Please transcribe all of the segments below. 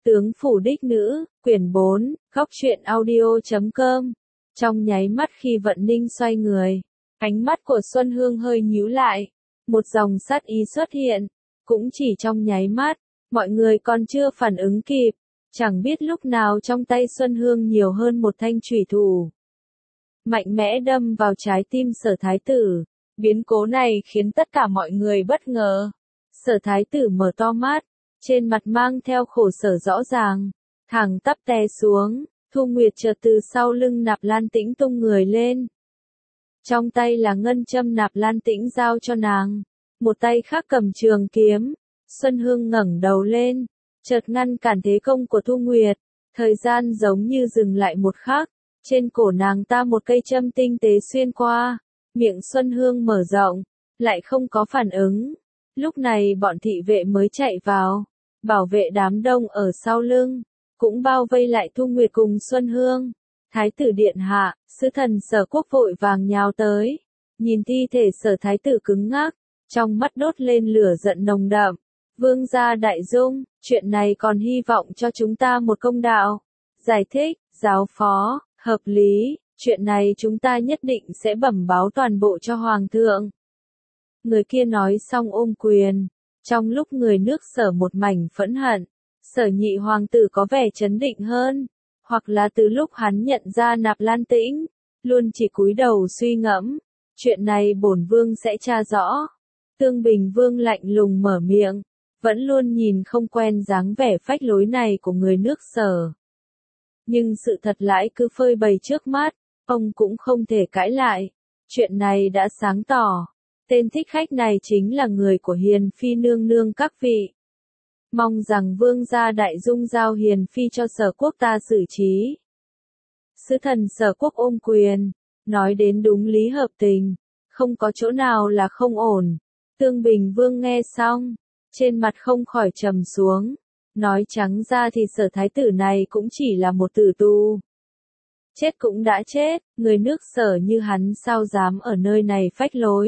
Tướng phủ đích nữ, quyển 4, góc truyện audio.com. Trong nháy mắt khi Vận Ninh xoay người, ánh mắt của Xuân Hương hơi nhíu lại, một dòng sát ý xuất hiện, cũng chỉ trong nháy mắt, mọi người còn chưa phản ứng kịp, chẳng biết lúc nào trong tay Xuân Hương nhiều hơn một thanh chủy thủ. Mạnh mẽ đâm vào trái tim Sở Thái Tử, biến cố này khiến tất cả mọi người bất ngờ. Sở Thái Tử mở to mắt, trên mặt mang theo khổ sở rõ ràng, thẳng tắp té xuống, Thu Nguyệt chợt từ sau lưng Nạp Lan Tĩnh tung người lên. Trong tay là ngân châm Nạp Lan Tĩnh giao cho nàng, một tay khác cầm trường kiếm. Xuân Hương ngẩng đầu lên, chợt ngăn cản thế công của Thu Nguyệt, thời gian giống như dừng lại một khắc, trên cổ nàng ta một cây châm tinh tế xuyên qua, miệng Xuân Hương mở rộng, lại không có phản ứng. Lúc này bọn thị vệ mới chạy vào, bảo vệ đám đông ở sau lưng, cũng bao vây lại Thu Nguyệt cùng Xuân Hương. Thái tử điện hạ, sứ thần Sở Quốc vội vàng nhào tới, nhìn thi thể Sở Thái tử cứng ngắc, trong mắt đốt lên lửa giận nồng đậm. Vương gia đại dung, chuyện này còn hy vọng cho chúng ta một công đạo. Giải thích, giáo phó, hợp lý, chuyện này chúng ta nhất định sẽ bẩm báo toàn bộ cho Hoàng thượng. Người kia nói xong ôm quyền, trong lúc người nước Sở một mảnh phẫn hận, Sở nhị hoàng tử có vẻ trấn định hơn, hoặc là từ lúc hắn nhận ra Nạp Lan Tĩnh, luôn chỉ cúi đầu suy ngẫm, chuyện này bổn vương sẽ tra rõ. Tương Bình Vương lạnh lùng mở miệng, vẫn luôn nhìn không quen dáng vẻ phách lối này của người nước Sở. Nhưng sự thật lại cứ phơi bày trước mắt, ông cũng không thể cãi lại. Chuyện này đã sáng tỏ, tên thích khách này chính là người của Hiền Phi nương nương các vị. Mong rằng vương gia đại dung giao Hiền Phi cho Sở Quốc ta xử trí. Sứ thần Sở Quốc ôm quyền, nói đến đúng lý hợp tình, không có chỗ nào là không ổn. Tương Bình Vương nghe xong, trên mặt không khỏi trầm xuống, nói trắng ra thì Sở Thái tử này cũng chỉ là một tử tù. Chết cũng đã chết, người nước Sở như hắn sao dám ở nơi này phách lối.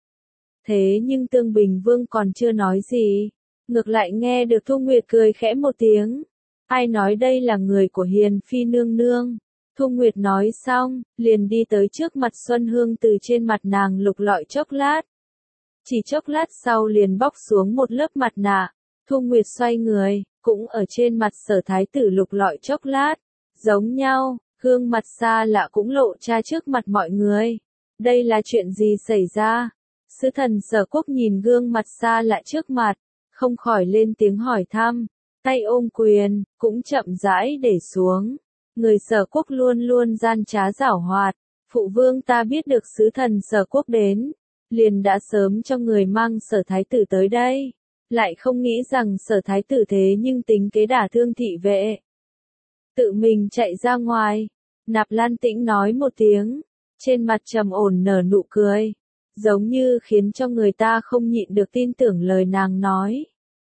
Thế nhưng Tương Bình Vương còn chưa nói gì, ngược lại nghe được Thu Nguyệt cười khẽ một tiếng. Ai nói đây là người của Hiền Phi nương nương? Thu Nguyệt nói xong, liền đi tới trước mặt Xuân Hương từ trên mặt nàng lục lọi chốc lát. Chỉ chốc lát sau liền bóc xuống một lớp mặt nạ, Thu Nguyệt xoay người, cũng ở trên mặt Sở Thái tử lục lọi chốc lát. Giống nhau, gương mặt xa lạ cũng lộ ra trước mặt mọi người. Đây là chuyện gì xảy ra? Sứ thần Sở Quốc nhìn gương mặt xa lạ trước mặt, không khỏi lên tiếng hỏi thăm, tay ôm quyền, cũng chậm rãi để xuống. Người Sở Quốc luôn luôn gian trá giảo hoạt, phụ vương ta biết được sứ thần Sở Quốc đến, liền đã sớm cho người mang Sở Thái tử tới đây, lại không nghĩ rằng Sở Thái tử thế nhưng tính kế đả thương thị vệ. Tự mình chạy ra ngoài, Nạp Lan Tĩnh nói một tiếng, trên mặt trầm ổn nở nụ cười, giống như khiến cho người ta không nhịn được tin tưởng lời nàng nói.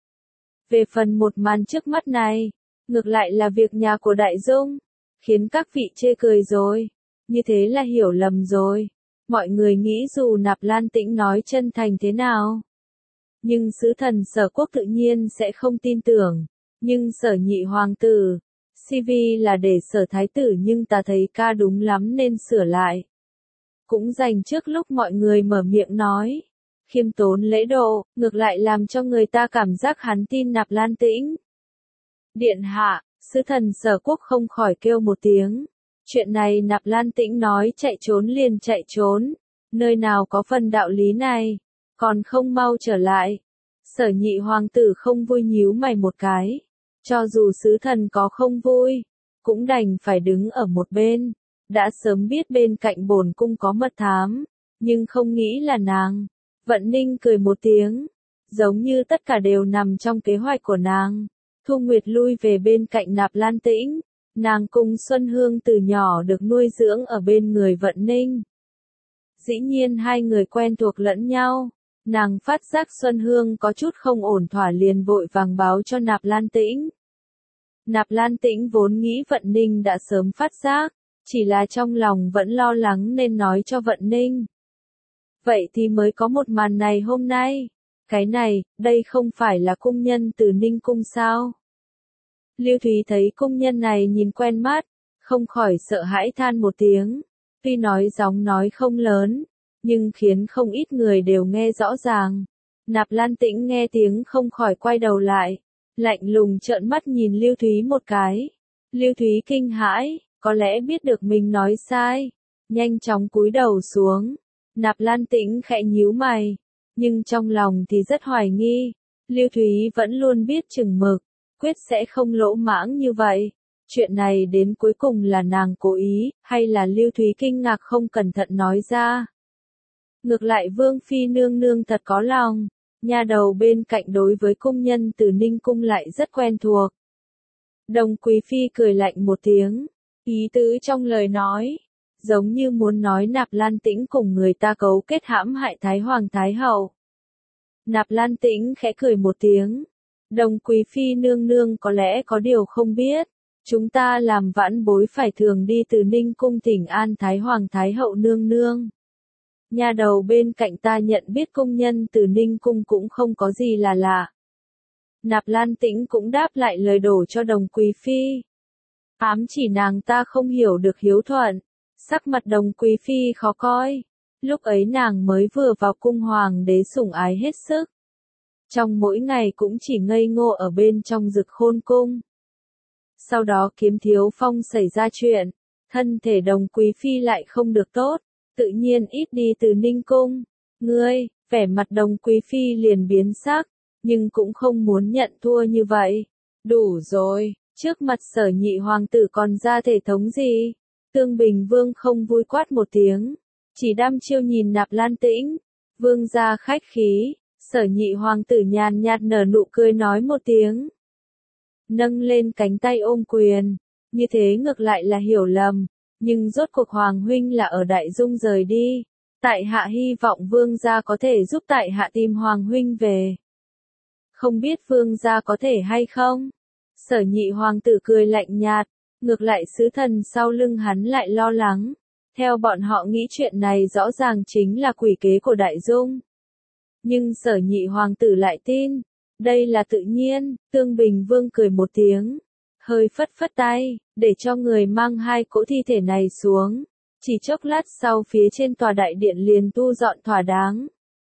Về phần một màn trước mắt này, ngược lại là việc nhà của Đại Dung, khiến các vị chê cười rồi, như thế là hiểu lầm rồi. Mọi người nghĩ dù Nạp Lan Tĩnh nói chân thành thế nào, nhưng sứ thần Sở Quốc tự nhiên sẽ không tin tưởng. Nhưng Sở nhị hoàng tử, CV là để Sở Thái tử nhưng ta thấy ca đúng lắm nên sửa lại. Cũng dành trước lúc mọi người mở miệng nói, khiêm tốn lễ độ, ngược lại làm cho người ta cảm giác hắn tin Nạp Lan Tĩnh. Điện hạ, sứ thần Sở Quốc không khỏi kêu một tiếng. Chuyện này Nạp Lan Tĩnh nói chạy trốn liền chạy trốn, nơi nào có phần đạo lý này, còn không mau trở lại. Sở nhị hoàng tử không vui nhíu mày một cái, cho dù sứ thần có không vui, cũng đành phải đứng ở một bên, đã sớm biết bên cạnh bổn cung có mật thám, nhưng không nghĩ là nàng. Vận Ninh cười một tiếng, giống như tất cả đều nằm trong kế hoạch của nàng. Thu Nguyệt lui về bên cạnh Nạp Lan Tĩnh. Nàng cùng Xuân Hương từ nhỏ được nuôi dưỡng ở bên người Vận Ninh. Dĩ nhiên hai người quen thuộc lẫn nhau. Nàng phát giác Xuân Hương có chút không ổn thỏa liền vội vàng báo cho Nạp Lan Tĩnh. Nạp Lan Tĩnh vốn nghĩ Vận Ninh đã sớm phát giác, chỉ là trong lòng vẫn lo lắng nên nói cho Vận Ninh. Vậy thì mới có một màn này hôm nay. Cái này, đây không phải là cung nhân từ Ninh Cung sao? Lưu Thúy thấy cung nhân này nhìn quen mắt, không khỏi sợ hãi than một tiếng. Tuy nói giọng nói không lớn, nhưng khiến không ít người đều nghe rõ ràng. Nạp Lan Tĩnh nghe tiếng không khỏi quay đầu lại, lạnh lùng trợn mắt nhìn Lưu Thúy một cái. Lưu Thúy kinh hãi, có lẽ biết được mình nói sai, nhanh chóng cúi đầu xuống. Nạp Lan Tĩnh khẽ nhíu mày, nhưng trong lòng thì rất hoài nghi. Lưu Thúy vẫn luôn biết chừng mực, quyết sẽ không lỗ mãng như vậy. Chuyện này đến cuối cùng là nàng cố ý, hay là Lưu Thúy kinh ngạc không cẩn thận nói ra. Ngược lại Vương Phi nương nương thật có lòng, nha đầu bên cạnh đối với cung nhân từ Ninh Cung lại rất quen thuộc. Đồng Quý Phi cười lạnh một tiếng, ý tứ trong lời nói, giống như muốn nói Nạp Lan Tĩnh cùng người ta cấu kết hãm hại Thái Hoàng Thái Hậu. Nạp Lan Tĩnh khẽ cười một tiếng, Đồng Quý Phi nương nương có lẽ có điều không biết, chúng ta làm vãn bối phải thường đi từ Ninh Cung thỉnh an Thái Hoàng Thái Hậu nương nương. Nhà đầu bên cạnh ta nhận biết công nhân từ Ninh Cung cũng không có gì là lạ. Nạp Lan Tĩnh cũng đáp lại lời đổ cho Đồng Quý Phi. Ám chỉ nàng ta không hiểu được hiếu thuận, sắc mặt Đồng Quý Phi khó coi. Lúc ấy nàng mới vừa vào cung hoàng đế sủng ái hết sức. Trong mỗi ngày cũng chỉ ngây ngô ở bên trong Dực Khôn cung. Sau đó Kiếm Thiếu Phong xảy ra chuyện, thân thể Đồng Quý Phi lại không được tốt, tự nhiên ít đi từ Ninh Cung. Ngươi, vẻ mặt Đồng Quý Phi liền biến sắc, nhưng cũng không muốn nhận thua như vậy. Đủ rồi, trước mặt Sở Nhị hoàng tử còn ra thể thống gì? Tương Bình Vương không vui quát một tiếng, chỉ đăm chiêu nhìn Nạp Lan Tĩnh. Vương gia khách khí, Sở Nhị hoàng tử nhàn nhạt nở nụ cười nói một tiếng, nâng lên cánh tay ôm quyền. Như thế ngược lại là hiểu lầm, nhưng rốt cuộc Hoàng huynh là ở Đại Dung rời đi. Tại hạ hy vọng Vương gia có thể giúp tại hạ tìm Hoàng huynh về. Không biết Vương gia có thể hay không? Sở Nhị hoàng tử cười lạnh nhạt, ngược lại sứ thần sau lưng hắn lại lo lắng. Theo bọn họ nghĩ chuyện này rõ ràng chính là quỷ kế của Đại Dung. Nhưng Sở Nhị hoàng tử lại tin, đây là tự nhiên. Tương Bình Vương cười một tiếng, hơi phất phất tay, để cho người mang hai cỗ thi thể này xuống. Chỉ chốc lát sau phía trên tòa đại điện liền tu dọn thỏa đáng.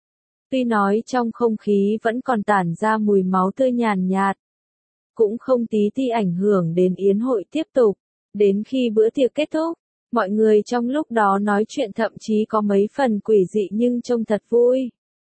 Tuy nói trong không khí vẫn còn tản ra mùi máu tươi nhàn nhạt, cũng không tí ti ảnh hưởng đến yến hội tiếp tục. Đến khi bữa tiệc kết thúc, mọi người trong lúc đó nói chuyện thậm chí có mấy phần quỷ dị nhưng trông thật vui.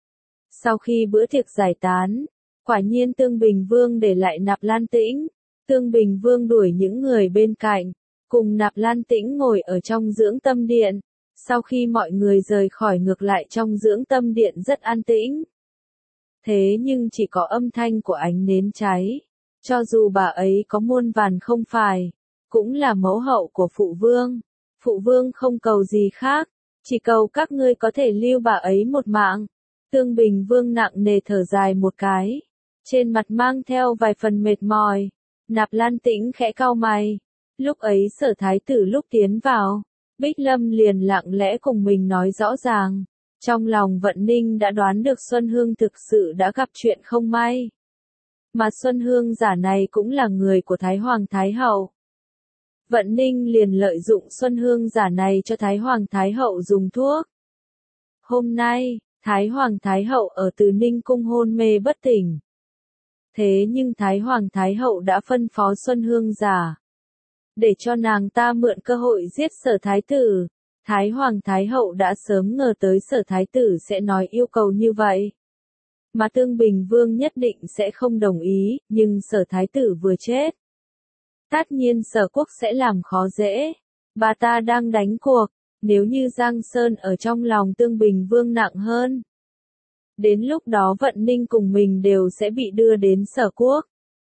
Sau khi bữa tiệc giải tán, quả nhiên Tương Bình Vương để lại Nạp Lan Tĩnh. Tương Bình Vương đuổi những người bên cạnh, cùng Nạp Lan Tĩnh ngồi ở trong dưỡng tâm điện. Sau khi mọi người rời khỏi ngược lại trong dưỡng tâm điện rất an tĩnh. Thế nhưng chỉ có âm thanh của ánh nến cháy. Cho dù bà ấy có muôn vàn không phải, cũng là mẫu hậu của Phụ Vương. Phụ Vương không cầu gì khác, chỉ cầu các ngươi có thể lưu bà ấy một mạng. Tương Bình Vương nặng nề thở dài một cái, trên mặt mang theo vài phần mệt mỏi. Nạp Lan Tĩnh khẽ cau mày. Lúc ấy Sở thái tử lúc tiến vào, Bích Lâm liền lặng lẽ cùng mình nói rõ ràng. Trong lòng Vận Ninh đã đoán được Xuân Hương thực sự đã gặp chuyện không may. Mà Xuân Hương giả này cũng là người của Thái Hoàng Thái Hậu. Vận Ninh liền lợi dụng Xuân Hương giả này cho Thái Hoàng Thái Hậu dùng thuốc. Hôm nay, Thái Hoàng Thái Hậu ở Từ Ninh Cung hôn mê bất tỉnh. Thế nhưng Thái Hoàng Thái Hậu đã phân phó Xuân Hương giả, để cho nàng ta mượn cơ hội giết Sở Thái Tử. Thái Hoàng Thái Hậu đã sớm ngờ tới Sở Thái Tử sẽ nói yêu cầu như vậy. Mà Tương Bình Vương nhất định sẽ không đồng ý, nhưng Sở Thái Tử vừa chết. Tất nhiên Sở Quốc sẽ làm khó dễ. Bà ta đang đánh cuộc, nếu như Giang Sơn ở trong lòng Tương Bình Vương nặng hơn. Đến lúc đó Vận Ninh cùng mình đều sẽ bị đưa đến Sở Quốc.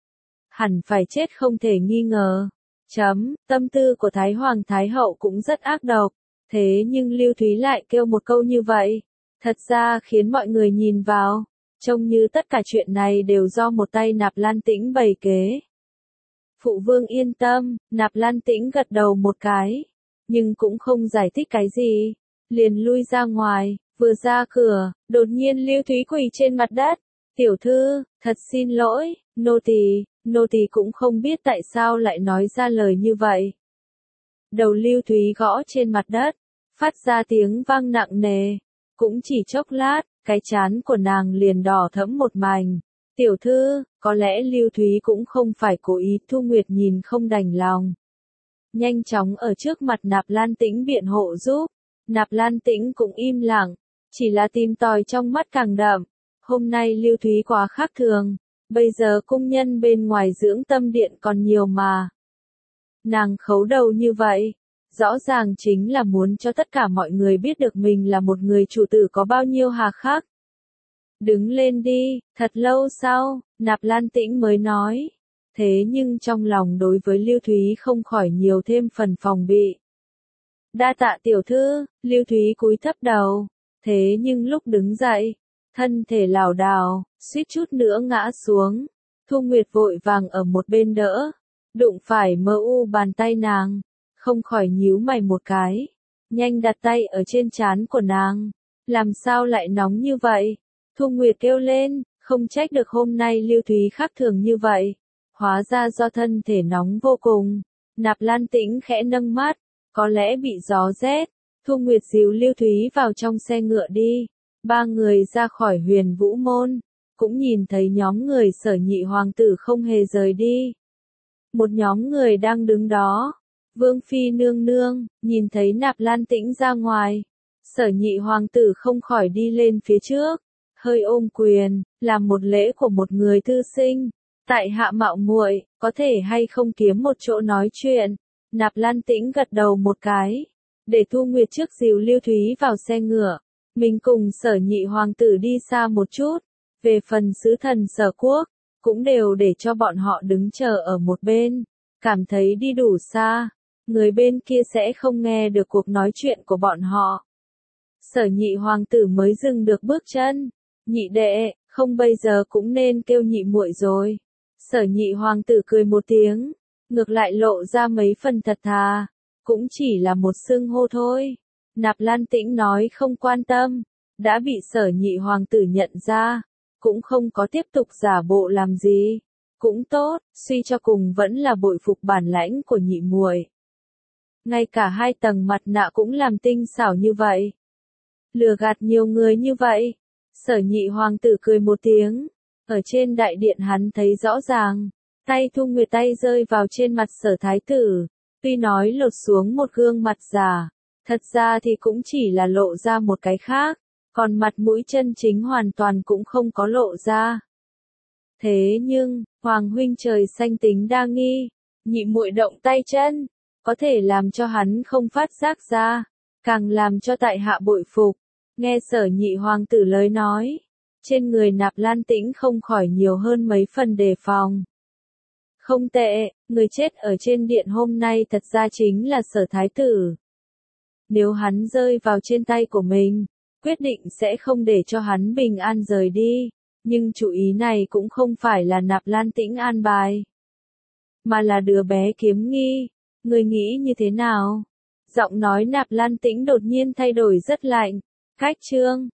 Hẳn phải chết không thể nghi ngờ. Tâm tư của Thái Hoàng Thái Hậu cũng rất ác độc. Thế nhưng Lưu Thúy lại kêu một câu như vậy. Thật ra khiến mọi người nhìn vào, trông như tất cả chuyện này đều do một tay Nạp Lan Tĩnh bày kế. Phụ Vương yên tâm, Nạp Lan Tĩnh gật đầu một cái, nhưng cũng không giải thích cái gì, liền lui ra ngoài. Vừa ra cửa, đột nhiên Lưu Thúy quỳ trên mặt đất. Tiểu thư, thật xin lỗi, Nô tỳ cũng không biết tại sao lại nói ra lời như vậy. Đầu Lưu Thúy gõ trên mặt đất, phát ra tiếng vang nặng nề. Cũng chỉ chốc lát, cái trán của nàng liền đỏ thẫm một mảnh. Tiểu thư, có lẽ Lưu Thúy cũng không phải cố ý, Thu Nguyệt nhìn không đành lòng. Nhanh chóng ở trước mặt Nạp Lan Tĩnh biện hộ giúp. Nạp Lan Tĩnh cũng im lặng, chỉ là tìm tòi trong mắt càng đậm. Hôm nay Lưu Thúy quá khác thường, bây giờ cung nhân bên ngoài dưỡng tâm điện còn nhiều mà. Nàng khấu đầu như vậy, rõ ràng chính là muốn cho tất cả mọi người biết được mình là một người chủ tử có bao nhiêu hà khắc. Đứng lên đi, thật lâu sau, Nạp Lan Tĩnh mới nói. Thế nhưng trong lòng đối với Lưu Thúy không khỏi nhiều thêm phần phòng bị. Đa tạ tiểu thư, Lưu Thúy cúi thấp đầu. Thế nhưng lúc đứng dậy, thân thể lảo đảo, suýt chút nữa ngã xuống. Thu Nguyệt vội vàng ở một bên đỡ, đụng phải mơ u bàn tay nàng, không khỏi nhíu mày một cái, nhanh đặt tay ở trên trán của nàng. Làm sao lại nóng như vậy? Thu Nguyệt kêu lên, không trách được hôm nay Lưu Thúy khác thường như vậy. Hóa ra do thân thể nóng vô cùng. Nạp Lan Tĩnh khẽ nâng mắt, có lẽ bị gió rét. Thu Nguyệt dìu Lưu Thúy vào trong xe ngựa đi. Ba người ra khỏi Huyền Vũ Môn, cũng nhìn thấy nhóm người Sở Nhị hoàng tử không hề rời đi. Một nhóm người đang đứng đó. Vương phi nương nương, nhìn thấy Nạp Lan Tĩnh ra ngoài. Sở Nhị hoàng tử không khỏi đi lên phía trước, hơi ôm quyền, làm một lễ của một người thư sinh. Tại hạ mạo muội, có thể hay không kiếm một chỗ nói chuyện? Nạp Lan Tĩnh gật đầu một cái, để Thu Nguyệt trước dìu Lưu Thúy vào xe ngựa. Mình cùng Sở Nhị hoàng tử đi xa một chút. Về phần sứ thần Sở Quốc, cũng đều để cho bọn họ đứng chờ ở một bên. Cảm thấy đi đủ xa, người bên kia sẽ không nghe được cuộc nói chuyện của bọn họ. Sở Nhị hoàng tử mới dừng được bước chân. Nhị đệ, không bây giờ cũng nên kêu nhị muội rồi. Sở Nhị hoàng tử cười một tiếng, ngược lại lộ ra mấy phần thật thà, cũng chỉ là một xưng hô thôi. Nạp Lan Tĩnh nói không quan tâm, đã bị Sở Nhị hoàng tử nhận ra, cũng không có tiếp tục giả bộ làm gì. Cũng tốt, suy cho cùng vẫn là bội phục bản lãnh của nhị muội. Ngay cả hai tầng mặt nạ cũng làm tinh xảo như vậy. Lừa gạt nhiều người như vậy. Sở Nhị hoàng tử cười một tiếng. Ở trên đại điện hắn thấy rõ ràng. Tay Thu Nguyệt tay rơi vào trên mặt Sở thái tử. Tuy nói lột xuống một gương mặt giả, thật ra thì cũng chỉ là lộ ra một cái khác. Còn mặt mũi chân chính hoàn toàn cũng không có lộ ra. Thế nhưng, Hoàng huynh trời xanh tính đa nghi. Nhị muội động tay chân, có thể làm cho hắn không phát giác ra. Càng làm cho tại hạ bội phục. Nghe Sở Nhị hoàng tử lời nói, trên người Nạp Lan Tĩnh không khỏi nhiều hơn mấy phần đề phòng. Không tệ, người chết ở trên điện hôm nay thật ra chính là Sở thái tử. Nếu hắn rơi vào trên tay của mình, quyết định sẽ không để cho hắn bình an rời đi. Nhưng chủ ý này cũng không phải là Nạp Lan Tĩnh an bài, mà là đứa bé Kiếm Nghi. Người nghĩ như thế nào? Giọng nói Nạp Lan Tĩnh đột nhiên thay đổi rất lạnh. Khách trương,